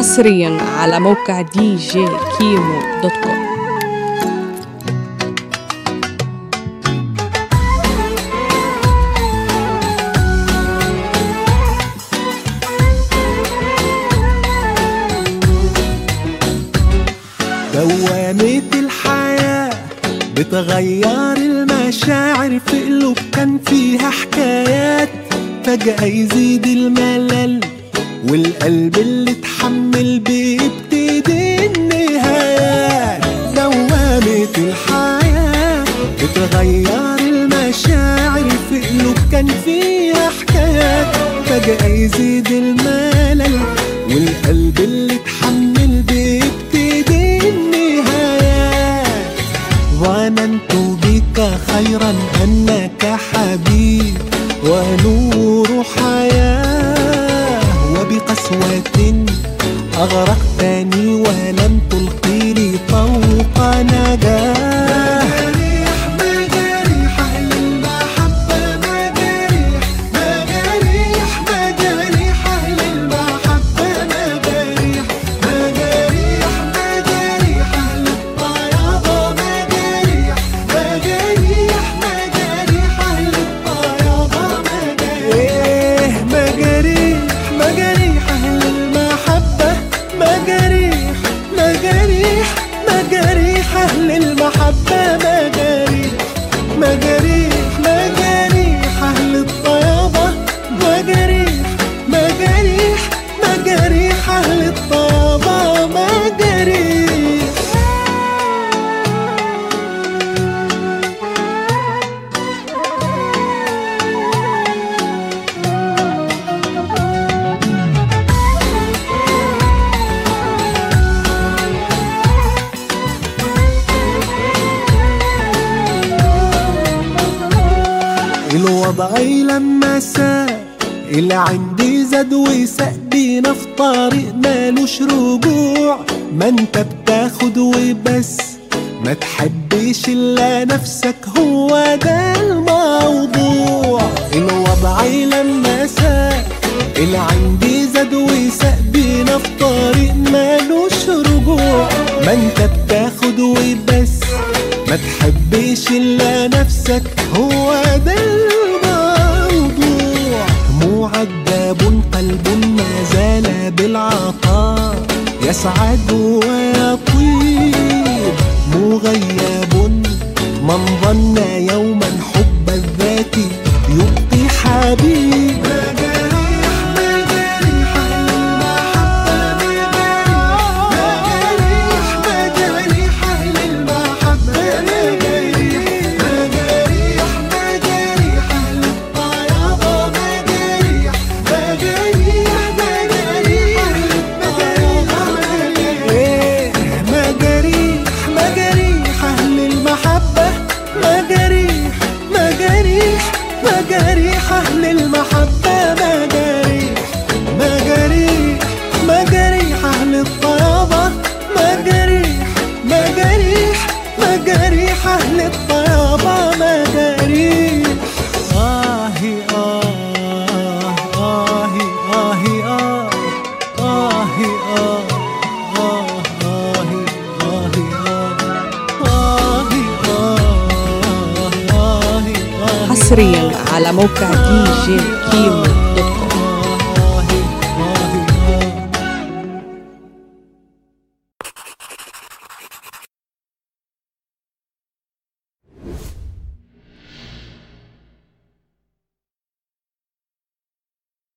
حصريا على موقع دي جي كيمو دوت كوم. دوامة الحياة بتغير المشاعر، في قلوب كان فيها حكايات فجأة يزيد الملل، والقلب اللي اتحمل بيبتدي النهايات. دوامة الحياة بتغير المشاعر، في قلوب كان فيها حكايات فجأة يزيد الملل، والقلب اللي اتحمل بيبتدي النهايات. ظننت بك خيرا أنك حبيب ونور حياة، وبقسوة أغرقتني ولم تلقيني فوق نجاة. مجاريح أهل المحبة، مجاريح أهل المحبة، مجاريح أهل الطيابة، مجاريح أهل الطيابة، مجاريح أهل المحبة، مجاريح أهل المحبة، مجاريح أهل الطيابة، مجاريح أهل الطيابة، مجاريح. الوضع لما ساء اللي عندي زاد وساق بينا في طريق مالوش رجوع، ما انت بتاخد وبس ما تحبش الا نفسك، هو ده الموضوع. الوضع لما ساء اللي عندي زاد وساق بينا في طريق مالوش رجوع، ما انت بتاخد وبس ما تحبش الا نفسك، هو ده الموضوع. معذب قلب ما زال بالعطاء يسعد ويطيب، مغيب من ظن يوما حب الذات يبقي حبيب. مجاريح أهل المحبة، مجاريح أهل الطيابة، مجاريح أهل الطيابة، مجاريح. آهي آهي آهي آهي حصريا على موقع دي جي كيمو.